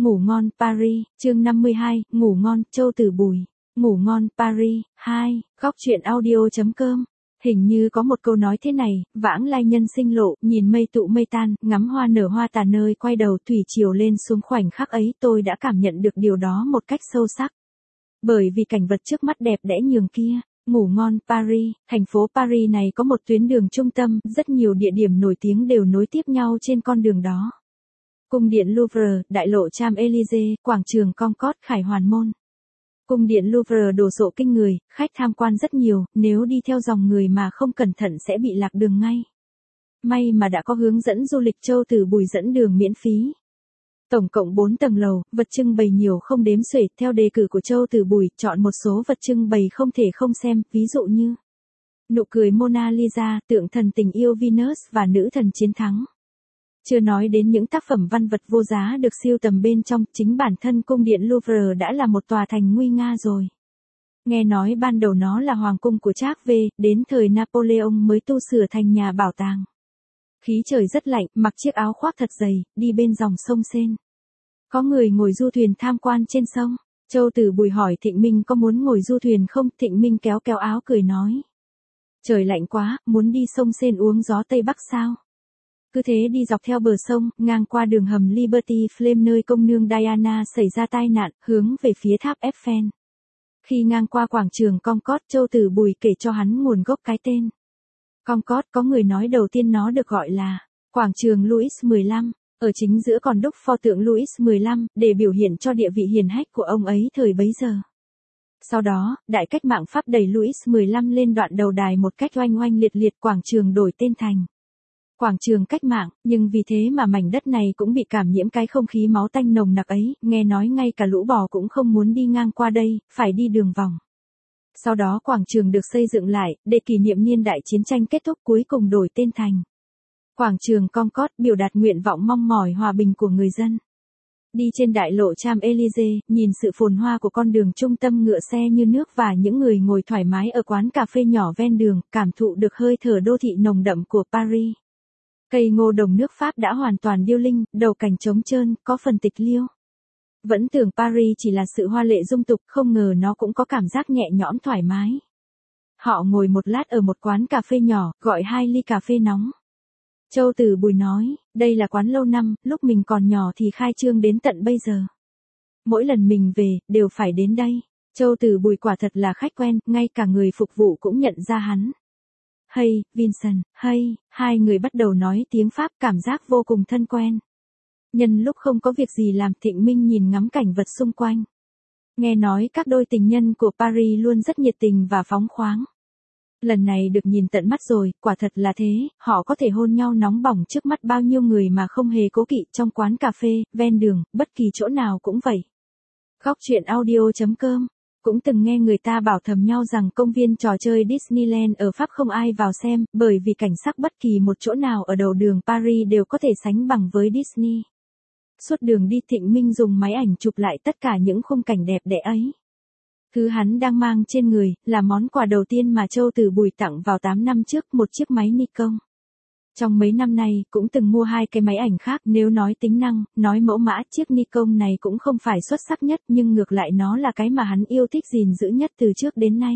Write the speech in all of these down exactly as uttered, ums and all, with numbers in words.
Ngủ ngon Paris, chương năm mươi hai, ngủ ngon, Châu Tử Bùi. Ngủ ngon Paris, hai, góc truyện audio.com. Hình như có một câu nói thế này, vãng lai nhân sinh lộ, nhìn mây tụ mây tan, ngắm hoa nở hoa tàn nơi quay đầu thủy chiều lên xuống khoảnh khắc ấy tôi đã cảm nhận được điều đó một cách sâu sắc. Bởi vì cảnh vật trước mắt đẹp đẽ nhường kia. Ngủ ngon Paris, thành phố Paris này có một tuyến đường trung tâm, rất nhiều địa điểm nổi tiếng đều nối tiếp nhau trên con đường đó. Cung điện Louvre, đại lộ Champs-Élysées, quảng trường Concorde, Khải Hoàn Môn. Cung điện Louvre đồ sộ kinh người, khách tham quan rất nhiều, nếu đi theo dòng người mà không cẩn thận sẽ bị lạc đường ngay. May mà đã có hướng dẫn du lịch Châu Tử Bùi dẫn đường miễn phí. Tổng cộng bốn tầng lầu, vật trưng bày nhiều không đếm xuể, theo đề cử của Châu Tử Bùi, chọn một số vật trưng bày không thể không xem, ví dụ như nụ cười Mona Lisa, tượng thần tình yêu Venus và nữ thần chiến thắng. Chưa nói đến những tác phẩm văn vật vô giá được sưu tầm bên trong, chính bản thân cung điện Louvre đã là một tòa thành nguy nga rồi. Nghe nói ban đầu nó là hoàng cung của Charles V, đến thời Napoleon mới tu sửa thành nhà bảo tàng. Khí trời rất lạnh, mặc chiếc áo khoác thật dày, đi bên dòng sông Sên. Có người ngồi du thuyền tham quan trên sông. Châu Tử Bùi hỏi Thịnh Minh có muốn ngồi du thuyền không, Thịnh Minh kéo kéo áo cười nói. Trời lạnh quá, muốn đi sông Sên uống gió Tây Bắc sao? Cứ thế đi dọc theo bờ sông, ngang qua đường hầm Liberty Flame nơi công nương Diana xảy ra tai nạn, hướng về phía tháp Eiffel. Khi ngang qua quảng trường Concorde, Châu Tử Bùi kể cho hắn nguồn gốc cái tên. Concorde, có người nói đầu tiên nó được gọi là quảng trường Louis mười lăm, ở chính giữa còn đúc pho tượng Louis mười lăm, để biểu hiện cho địa vị hiển hách của ông ấy thời bấy giờ. Sau đó, đại cách mạng Pháp đẩy Louis mười lăm lên đoạn đầu đài một cách oanh oanh liệt liệt, quảng trường đổi tên thành quảng trường cách mạng, nhưng vì thế mà mảnh đất này cũng bị cảm nhiễm cái không khí máu tanh nồng nặc ấy, nghe nói ngay cả lũ bò cũng không muốn đi ngang qua đây, phải đi đường vòng. Sau đó quảng trường được xây dựng lại, để kỷ niệm niên đại chiến tranh kết thúc, cuối cùng đổi tên thành quảng trường Concorde, biểu đạt nguyện vọng mong mỏi hòa bình của người dân. Đi trên đại lộ Champs-Élysées, nhìn sự phồn hoa của con đường trung tâm ngựa xe như nước và những người ngồi thoải mái ở quán cà phê nhỏ ven đường, cảm thụ được hơi thở đô thị nồng đậm của Paris. Cây ngô đồng nước Pháp đã hoàn toàn điêu linh, đầu cành trống trơn, có phần tịch liêu. Vẫn tưởng Paris chỉ là sự hoa lệ dung tục, không ngờ nó cũng có cảm giác nhẹ nhõm thoải mái. Họ ngồi một lát ở một quán cà phê nhỏ, gọi hai ly cà phê nóng. Châu Tử Bùi nói, đây là quán lâu năm, lúc mình còn nhỏ thì khai trương đến tận bây giờ. Mỗi lần mình về, đều phải đến đây. Châu Tử Bùi quả thật là khách quen, ngay cả người phục vụ cũng nhận ra hắn. Hey, Vincent, hey, hai người bắt đầu nói tiếng Pháp, cảm giác vô cùng thân quen. Nhân lúc không có việc gì làm, Thịnh Minh nhìn ngắm cảnh vật xung quanh. Nghe nói các đôi tình nhân của Paris luôn rất nhiệt tình và phóng khoáng. Lần này được nhìn tận mắt rồi, quả thật là thế, họ có thể hôn nhau nóng bỏng trước mắt bao nhiêu người mà không hề cố kỵ, trong quán cà phê, ven đường, bất kỳ chỗ nào cũng vậy. Góc truyện audio.com. Cũng từng nghe người ta bảo thầm nhau rằng công viên trò chơi Disneyland ở Pháp không ai vào xem, bởi vì cảnh sắc bất kỳ một chỗ nào ở đầu đường Paris đều có thể sánh bằng với Disney. Suốt đường đi, Thịnh Minh dùng máy ảnh chụp lại tất cả những khung cảnh đẹp đẽ ấy. Thứ hắn đang mang trên người, là món quà đầu tiên mà Châu Tử Bùi tặng vào tám năm trước, một chiếc máy Nikon. Trong mấy năm nay, cũng từng mua hai cái máy ảnh khác, nếu nói tính năng, nói mẫu mã, chiếc Nikon này cũng không phải xuất sắc nhất, nhưng ngược lại nó là cái mà hắn yêu thích gìn giữ nhất từ trước đến nay.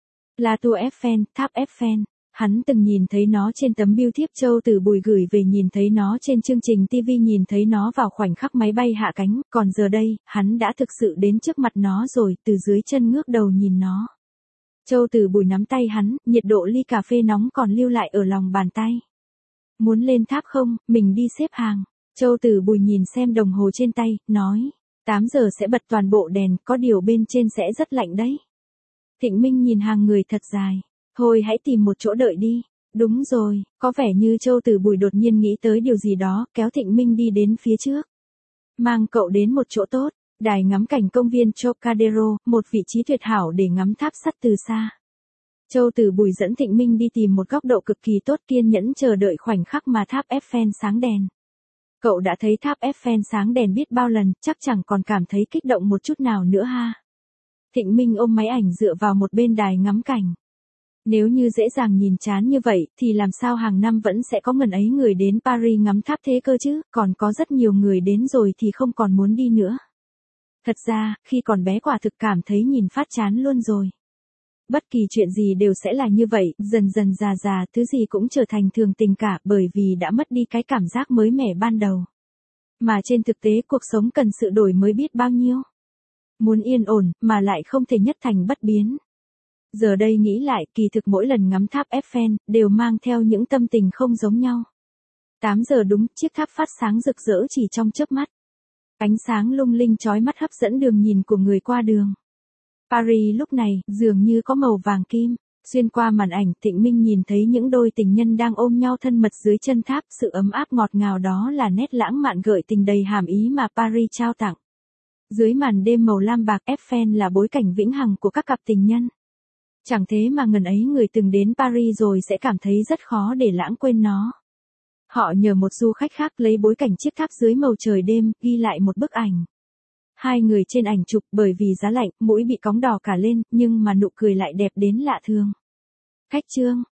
La Tour Eiffel, tháp Eiffel, hắn từng nhìn thấy nó trên tấm bưu thiếp Châu Tử Bùi gửi về, nhìn thấy nó trên chương trình ti vi, nhìn thấy nó vào khoảnh khắc máy bay hạ cánh, còn giờ đây, hắn đã thực sự đến trước mặt nó rồi, từ dưới chân ngước đầu nhìn nó. Châu Tử Bùi nắm tay hắn, nhiệt độ ly cà phê nóng còn lưu lại ở lòng bàn tay. Muốn lên tháp không, mình đi xếp hàng. Châu Tử Bùi nhìn xem đồng hồ trên tay, nói, tám giờ sẽ bật toàn bộ đèn, có điều bên trên sẽ rất lạnh đấy. Thịnh Minh nhìn hàng người thật dài. Thôi hãy tìm một chỗ đợi đi. Đúng rồi, có vẻ như Châu Tử Bùi đột nhiên nghĩ tới điều gì đó, kéo Thịnh Minh đi đến phía trước. Mang cậu đến một chỗ tốt, đài ngắm cảnh công viên Trocadero, một vị trí tuyệt hảo để ngắm tháp sắt từ xa. Châu Tử Bùi dẫn Thịnh Minh đi tìm một góc độ cực kỳ tốt, kiên nhẫn chờ đợi khoảnh khắc mà tháp Eiffel sáng đèn. Cậu đã thấy tháp Eiffel sáng đèn biết bao lần, chắc chẳng còn cảm thấy kích động một chút nào nữa ha. Thịnh Minh ôm máy ảnh dựa vào một bên đài ngắm cảnh. Nếu như dễ dàng nhìn chán như vậy, thì làm sao hàng năm vẫn sẽ có ngần ấy người đến Paris ngắm tháp thế cơ chứ, còn có rất nhiều người đến rồi thì không còn muốn đi nữa. Thật ra, khi còn bé quả thực cảm thấy nhìn phát chán luôn rồi. Bất kỳ chuyện gì đều sẽ là như vậy, dần dần già già, thứ gì cũng trở thành thường tình cả bởi vì đã mất đi cái cảm giác mới mẻ ban đầu. Mà trên thực tế cuộc sống cần sự đổi mới biết bao nhiêu. Muốn yên ổn, mà lại không thể nhất thành bất biến. Giờ đây nghĩ lại, kỳ thực mỗi lần ngắm tháp Eiffel, đều mang theo những tâm tình không giống nhau. tám giờ đúng, chiếc tháp phát sáng rực rỡ chỉ trong chớp mắt. Ánh sáng lung linh chói mắt hấp dẫn đường nhìn của người qua đường. Paris lúc này, dường như có màu vàng kim. Xuyên qua màn ảnh, Thịnh Minh nhìn thấy những đôi tình nhân đang ôm nhau thân mật dưới chân tháp, sự ấm áp ngọt ngào đó là nét lãng mạn gợi tình đầy hàm ý mà Paris trao tặng. Dưới màn đêm màu lam bạc, Eiffel là bối cảnh vĩnh hằng của các cặp tình nhân. Chẳng thế mà ngần ấy người từng đến Paris rồi sẽ cảm thấy rất khó để lãng quên nó. Họ nhờ một du khách khác lấy bối cảnh chiếc tháp dưới màu trời đêm, ghi lại một bức ảnh. Hai người trên ảnh chụp bởi vì giá lạnh, mũi bị cóng đỏ cả lên, nhưng mà nụ cười lại đẹp đến lạ thường. Khách trương,